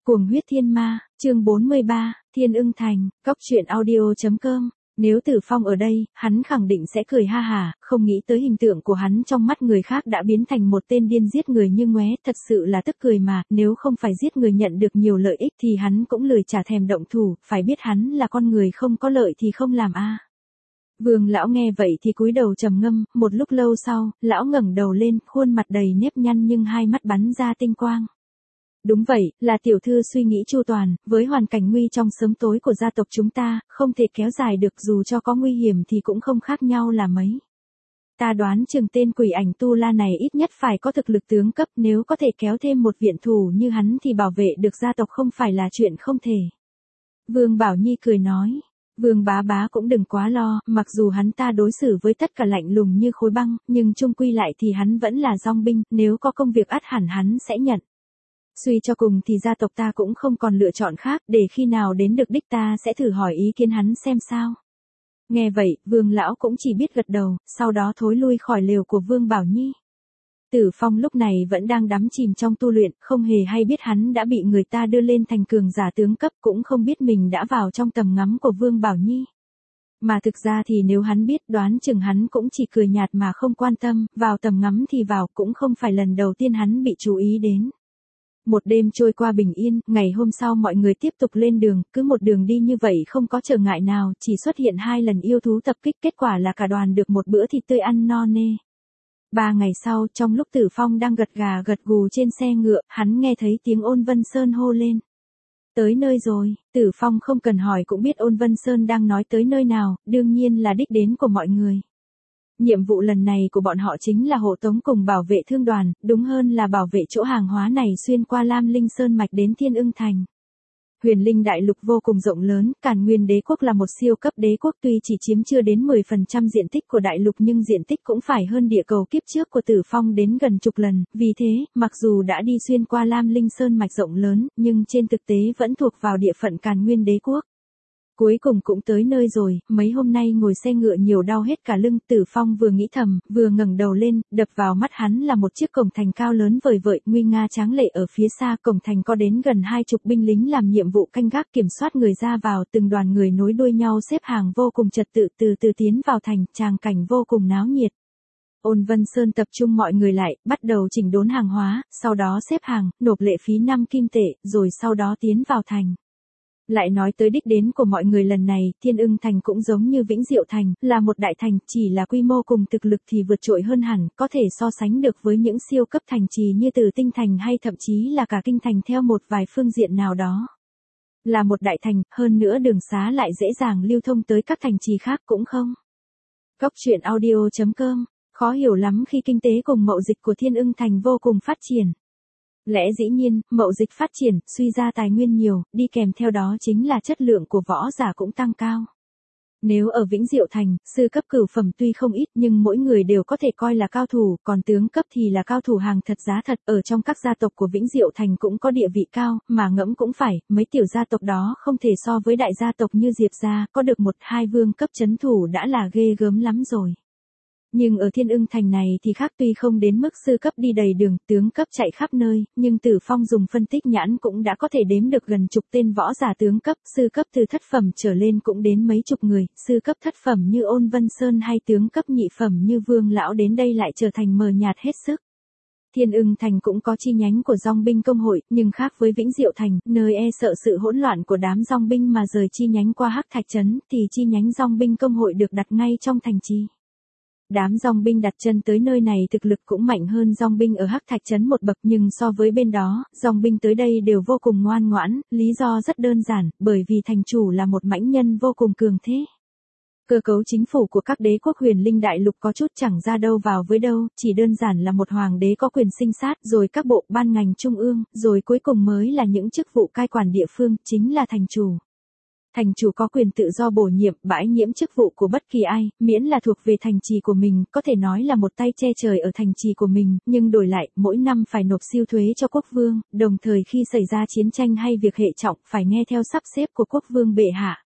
Cuồng huyết thiên ma, chương 43, Thiên Ưng Thành, Cóc truyện audio.com. Nếu Tử Phong ở đây, hắn khẳng định sẽ cười ha hả, không nghĩ tới hình tượng của hắn trong mắt người khác đã biến thành một tên điên giết người như ngoé, thật sự là tức cười mà, nếu không phải giết người nhận được nhiều lợi ích thì hắn cũng lười trả thèm động thủ, phải biết hắn là con người không có lợi thì không làm a. Vương lão nghe vậy thì cúi đầu trầm ngâm, một lúc lâu sau, lão ngẩng đầu lên, khuôn mặt đầy nếp nhăn nhưng hai mắt bắn ra tinh quang. Đúng vậy, là tiểu thư suy nghĩ chu toàn, với hoàn cảnh nguy trong sớm tối của gia tộc chúng ta, không thể kéo dài được dù cho có nguy hiểm thì cũng không khác nhau là mấy. Ta đoán chừng tên quỷ ảnh tu la này ít nhất phải có thực lực tướng cấp, nếu có thể kéo thêm một viện thủ như hắn thì bảo vệ được gia tộc không phải là chuyện không thể. Vương Bảo Nhi cười nói. Vương bá bá cũng đừng quá lo, mặc dù hắn ta đối xử với tất cả lạnh lùng như khối băng, nhưng chung quy lại thì hắn vẫn là dong binh, nếu có công việc ắt hẳn hắn sẽ nhận. Suy cho cùng thì gia tộc ta cũng không còn lựa chọn khác, để khi nào đến được đích ta sẽ thử hỏi ý kiến hắn xem sao. Nghe vậy, Vương lão cũng chỉ biết gật đầu, sau đó thối lui khỏi lều của Vương Bảo Nhi. Tử Phong lúc này vẫn đang đắm chìm trong tu luyện, không hề hay biết hắn đã bị người ta đưa lên thành cường giả tướng cấp, cũng không biết mình đã vào trong tầm ngắm của Vương Bảo Nhi. Mà thực ra thì nếu hắn biết, đoán chừng hắn cũng chỉ cười nhạt mà không quan tâm, vào tầm ngắm thì vào, cũng không phải lần đầu tiên hắn bị chú ý đến. Một đêm trôi qua bình yên, ngày hôm sau mọi người tiếp tục lên đường, cứ một đường đi như vậy không có trở ngại nào, chỉ xuất hiện 2 lần yêu thú tập kích, kết quả là cả đoàn được một bữa thịt tươi ăn no nê. 3 ngày sau, trong lúc Tử Phong đang gật gà gật gù trên xe ngựa, hắn nghe thấy tiếng Ôn Vân Sơn hô lên. Tới nơi rồi, Tử Phong không cần hỏi cũng biết Ôn Vân Sơn đang nói tới nơi nào, đương nhiên là đích đến của mọi người. Nhiệm vụ lần này của bọn họ chính là hộ tống cùng bảo vệ thương đoàn, đúng hơn là bảo vệ chỗ hàng hóa này xuyên qua Lam Linh Sơn Mạch đến Thiên Ưng Thành. Huyền Linh Đại Lục vô cùng rộng lớn, Càn Nguyên Đế Quốc là một siêu cấp đế quốc tuy chỉ chiếm chưa đến 10% diện tích của đại lục nhưng diện tích cũng phải hơn địa cầu kiếp trước của Tử Phong đến gần chục lần, vì thế, mặc dù đã đi xuyên qua Lam Linh Sơn Mạch rộng lớn, nhưng trên thực tế vẫn thuộc vào địa phận Càn Nguyên Đế Quốc. Cuối cùng cũng tới nơi rồi, mấy hôm nay ngồi xe ngựa nhiều đau hết cả lưng, Tử Phong vừa nghĩ thầm, vừa ngẩng đầu lên, đập vào mắt hắn là một chiếc cổng thành cao lớn vời vợi, nguy nga tráng lệ ở phía xa, cổng thành có đến gần 20 binh lính làm nhiệm vụ canh gác kiểm soát người ra vào, từng đoàn người nối đuôi nhau xếp hàng vô cùng trật tự từ từ tiến vào thành, tràng cảnh vô cùng náo nhiệt. Ôn Vân Sơn tập trung mọi người lại, bắt đầu chỉnh đốn hàng hóa, sau đó xếp hàng, nộp lệ phí 5 kim tệ, rồi sau đó tiến vào thành. Lại nói tới đích đến của mọi người lần này, Thiên Ưng Thành cũng giống như Vĩnh Diệu Thành, là một đại thành, chỉ là quy mô cùng thực lực thì vượt trội hơn hẳn, có thể so sánh được với những siêu cấp thành trì như Từ Tinh Thành hay thậm chí là cả Kinh Thành theo một vài phương diện nào đó. Là một đại thành, hơn nữa đường xá lại dễ dàng lưu thông tới các thành trì khác cũng không. Cóc truyện audio.com, khó hiểu lắm khi kinh tế cùng mậu dịch của Thiên Ưng Thành vô cùng phát triển. Lẽ dĩ nhiên, mậu dịch phát triển, suy ra tài nguyên nhiều, đi kèm theo đó chính là chất lượng của võ giả cũng tăng cao. Nếu ở Vĩnh Diệu Thành, sư cấp cửu phẩm tuy không ít nhưng mỗi người đều có thể coi là cao thủ, còn tướng cấp thì là cao thủ hàng thật giá thật, ở trong các gia tộc của Vĩnh Diệu Thành cũng có địa vị cao, mà ngẫm cũng phải, mấy tiểu gia tộc đó không thể so với đại gia tộc như Diệp gia, có được 1-2 vương cấp chấn thủ đã là ghê gớm lắm rồi. Nhưng ở Thiên Ưng Thành này thì khác, tuy không đến mức sư cấp đi đầy đường, tướng cấp chạy khắp nơi, nhưng Tử Phong dùng phân tích nhãn cũng đã có thể đếm được gần chục tên võ giả tướng cấp, sư cấp từ thất phẩm trở lên cũng đến mấy chục người, sư cấp thất phẩm như Ôn Vân Sơn hay tướng cấp nhị phẩm như Vương lão đến đây lại trở thành mờ nhạt hết sức. Thiên Ưng Thành cũng có chi nhánh của dong binh công hội, nhưng khác với Vĩnh Diệu Thành, nơi e sợ sự hỗn loạn của đám dong binh mà rời chi nhánh qua Hắc Thạch Trấn, thì chi nhánh dong binh công hội được đặt ngay trong thành trì. Đám dong binh đặt chân tới nơi này thực lực cũng mạnh hơn dong binh ở Hắc Thạch Trấn một bậc, nhưng so với bên đó, dong binh tới đây đều vô cùng ngoan ngoãn, lý do rất đơn giản, bởi vì thành chủ là một mãnh nhân vô cùng cường thế. Cơ cấu chính phủ của các đế quốc Huyền Linh Đại Lục có chút chẳng ra đâu vào với đâu, chỉ đơn giản là một hoàng đế có quyền sinh sát, rồi các bộ ban ngành trung ương, rồi cuối cùng mới là những chức vụ cai quản địa phương, chính là thành chủ. Thành chủ có quyền tự do bổ nhiệm, bãi nhiễm chức vụ của bất kỳ ai, miễn là thuộc về thành trì của mình, có thể nói là một tay che trời ở thành trì của mình, nhưng đổi lại, mỗi năm phải nộp siêu thuế cho quốc vương, đồng thời khi xảy ra chiến tranh hay việc hệ trọng, phải nghe theo sắp xếp của quốc vương bệ hạ.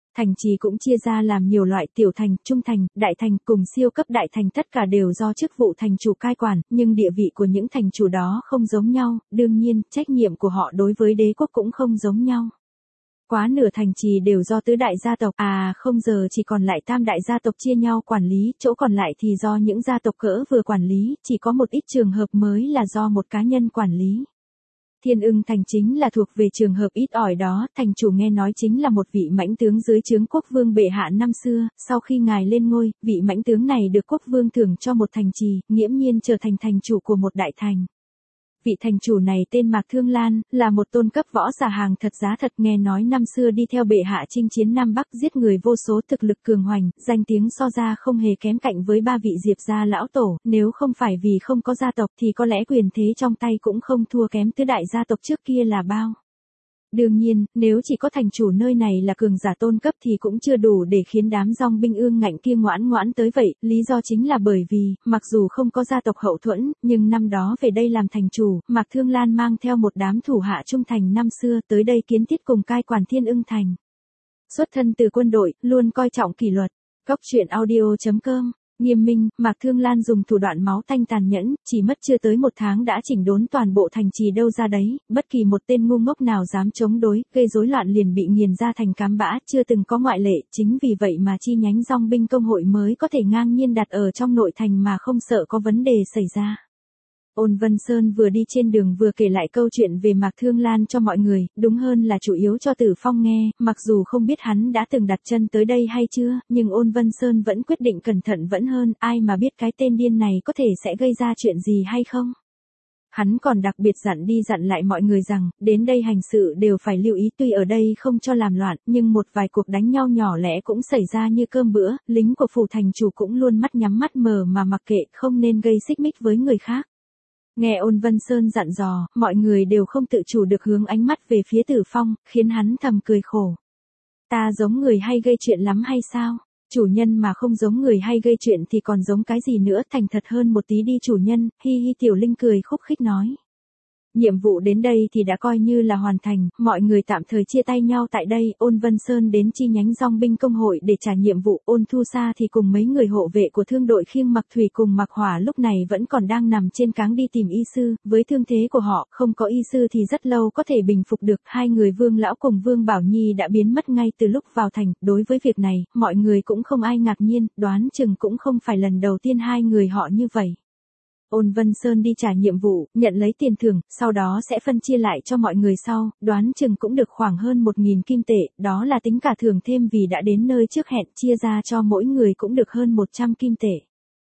Thành trì cũng chia ra làm nhiều loại tiểu thành, trung thành, đại thành cùng siêu cấp đại thành, tất cả đều do chức vụ thành chủ cai quản, nhưng địa vị của những thành chủ đó không giống nhau, đương nhiên, trách nhiệm của họ đối với đế quốc cũng không giống nhau. Quá nửa thành trì đều do tứ đại gia tộc, không giờ chỉ còn lại tam đại gia tộc chia nhau quản lý, chỗ còn lại thì do những gia tộc cỡ vừa quản lý, chỉ có một ít trường hợp mới là do một cá nhân quản lý. Thiên Ưng Thành chính là thuộc về trường hợp ít ỏi đó, thành chủ nghe nói chính là một vị mãnh tướng dưới trướng quốc vương bệ hạ năm xưa, sau khi ngài lên ngôi, vị mãnh tướng này được quốc vương thưởng cho một thành trì, nghiễm nhiên trở thành thành chủ của một đại thành. Vị thành chủ này tên Mạc Thương Lan, là một tôn cấp võ giả hàng thật giá thật, nghe nói năm xưa đi theo bệ hạ chinh chiến Nam Bắc, giết người vô số, thực lực cường hoành, danh tiếng so ra không hề kém cạnh với ba vị Diệp gia lão tổ, nếu không phải vì không có gia tộc thì có lẽ quyền thế trong tay cũng không thua kém tứ đại gia tộc trước kia là bao. Đương nhiên, nếu chỉ có thành chủ nơi này là cường giả tôn cấp thì cũng chưa đủ để khiến đám dòng binh ương ngạnh kia ngoãn ngoãn tới vậy, lý do chính là bởi vì, mặc dù không có gia tộc hậu thuẫn, nhưng năm đó về đây làm thành chủ, Mạc Thương Lan mang theo một đám thủ hạ trung thành năm xưa tới đây kiến thiết cùng cai quản Thiên Ưng Thành. Xuất thân từ quân đội, luôn coi trọng kỷ luật. Cóc truyện audio.com Nghiêm minh, Mạc Thương Lan dùng thủ đoạn máu tanh tàn nhẫn, chỉ mất chưa tới một tháng đã chỉnh đốn toàn bộ thành trì đâu ra đấy, bất kỳ một tên ngu ngốc nào dám chống đối, gây rối loạn liền bị nghiền ra thành cám bã, chưa từng có ngoại lệ, chính vì vậy mà chi nhánh dòng binh công hội mới có thể ngang nhiên đặt ở trong nội thành mà không sợ có vấn đề xảy ra. Ôn Vân Sơn vừa đi trên đường vừa kể lại câu chuyện về Mạc Thương Lan cho mọi người, đúng hơn là chủ yếu cho Tử Phong nghe, mặc dù không biết hắn đã từng đặt chân tới đây hay chưa, nhưng Ôn Vân Sơn vẫn quyết định cẩn thận vẫn hơn, ai mà biết cái tên điên này có thể sẽ gây ra chuyện gì hay không. Hắn còn đặc biệt dặn lại mọi người rằng, đến đây hành sự đều phải lưu ý, tuy ở đây không cho làm loạn, nhưng một vài cuộc đánh nhau nhỏ lẻ cũng xảy ra như cơm bữa, lính của phủ thành chủ cũng luôn mắt nhắm mắt mở mà mặc kệ, không nên gây xích mích với người khác. Nghe Ôn Vân Sơn dặn dò, mọi người đều không tự chủ được hướng ánh mắt về phía Tử Phong, khiến hắn thầm cười khổ. Ta giống người hay gây chuyện lắm hay sao? Chủ nhân mà không giống người hay gây chuyện thì còn giống cái gì nữa, thành thật hơn một tí đi chủ nhân, hi hi. Tiểu Linh cười khúc khích nói. Nhiệm vụ đến đây thì đã coi như là hoàn thành, mọi người tạm thời chia tay nhau tại đây, Ôn Vân Sơn đến chi nhánh dòng binh công hội để trả nhiệm vụ, Ôn Thu Sa thì cùng mấy người hộ vệ của thương đội khiêng Mặc Thủy cùng Mặc Hỏa lúc này vẫn còn đang nằm trên cáng đi tìm y sư, với thương thế của họ, không có y sư thì rất lâu có thể bình phục được, hai người Vương Lão cùng Vương Bảo Nhi đã biến mất ngay từ lúc vào thành, đối với việc này, mọi người cũng không ai ngạc nhiên, đoán chừng cũng không phải lần đầu tiên hai người họ như vậy. Ôn Vân Sơn đi trả nhiệm vụ, nhận lấy tiền thưởng, sau đó sẽ phân chia lại cho mọi người sau, đoán chừng cũng được khoảng hơn 1.000 kim tệ, đó là tính cả thưởng thêm vì đã đến nơi trước hẹn, chia ra cho mỗi người cũng được hơn 100 kim tệ.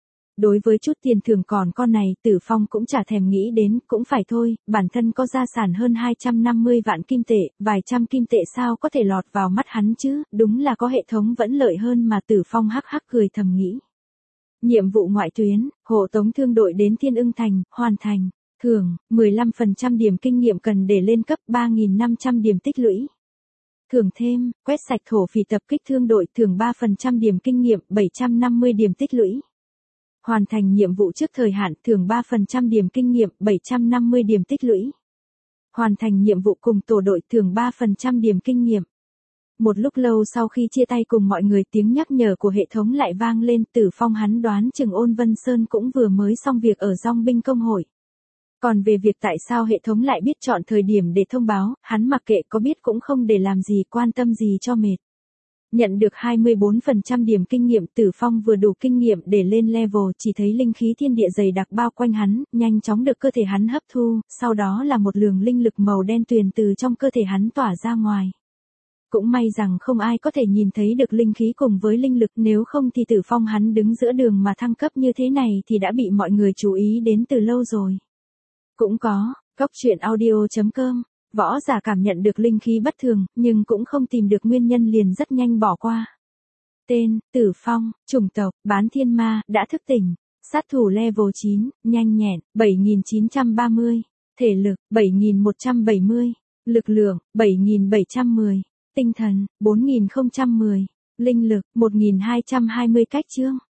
Đối với chút tiền thưởng còn con này, Tử Phong cũng chả thèm nghĩ đến, cũng phải thôi, bản thân có gia sản hơn 250 vạn kim tệ, vài trăm kim tệ sao có thể lọt vào mắt hắn chứ, đúng là có hệ thống vẫn lợi hơn mà. Tử Phong hắc hắc cười thầm nghĩ. Nhiệm vụ ngoại tuyến, hộ tống thương đội đến Thiên Ưng Thành, hoàn thành. Thưởng, 15% điểm kinh nghiệm cần để lên cấp, 3.500 điểm tích lũy. Thưởng thêm, quét sạch thổ phỉ tập kích thương đội, thưởng 3% điểm kinh nghiệm, 750 điểm tích lũy. Hoàn thành nhiệm vụ trước thời hạn, thưởng 3% điểm kinh nghiệm, 750 điểm tích lũy. Hoàn thành nhiệm vụ cùng tổ đội, thưởng 3% điểm kinh nghiệm. Một lúc lâu sau khi chia tay cùng mọi người, tiếng nhắc nhở của hệ thống lại vang lên. Tử Phong hắn đoán chừng Ôn Vân Sơn cũng vừa mới xong việc ở dòng binh công hội. Còn về việc tại sao hệ thống lại biết chọn thời điểm để thông báo, hắn mặc kệ, có biết cũng không để làm gì, quan tâm gì cho mệt. Nhận được 24% điểm kinh nghiệm, Tử Phong vừa đủ kinh nghiệm để lên level, chỉ thấy linh khí thiên địa dày đặc bao quanh hắn, nhanh chóng được cơ thể hắn hấp thu, sau đó là một luồng linh lực màu đen tuyền từ trong cơ thể hắn tỏa ra ngoài. Cũng may rằng không ai có thể nhìn thấy được linh khí cùng với linh lực, nếu không thì Tử Phong hắn đứng giữa đường mà thăng cấp như thế này thì đã bị mọi người chú ý đến từ lâu rồi. Cũng có, Cóc truyện audio.com, võ giả cảm nhận được linh khí bất thường, nhưng cũng không tìm được nguyên nhân liền rất nhanh bỏ qua. Tên, Tử Phong, chủng tộc, bán thiên ma, đã thức tỉnh, sát thủ level 9, nhanh nhẹn, 7.930, thể lực, 7.170, lực lượng, 7.710. Tinh thần, 4010, linh lực, 1220. Cách chương.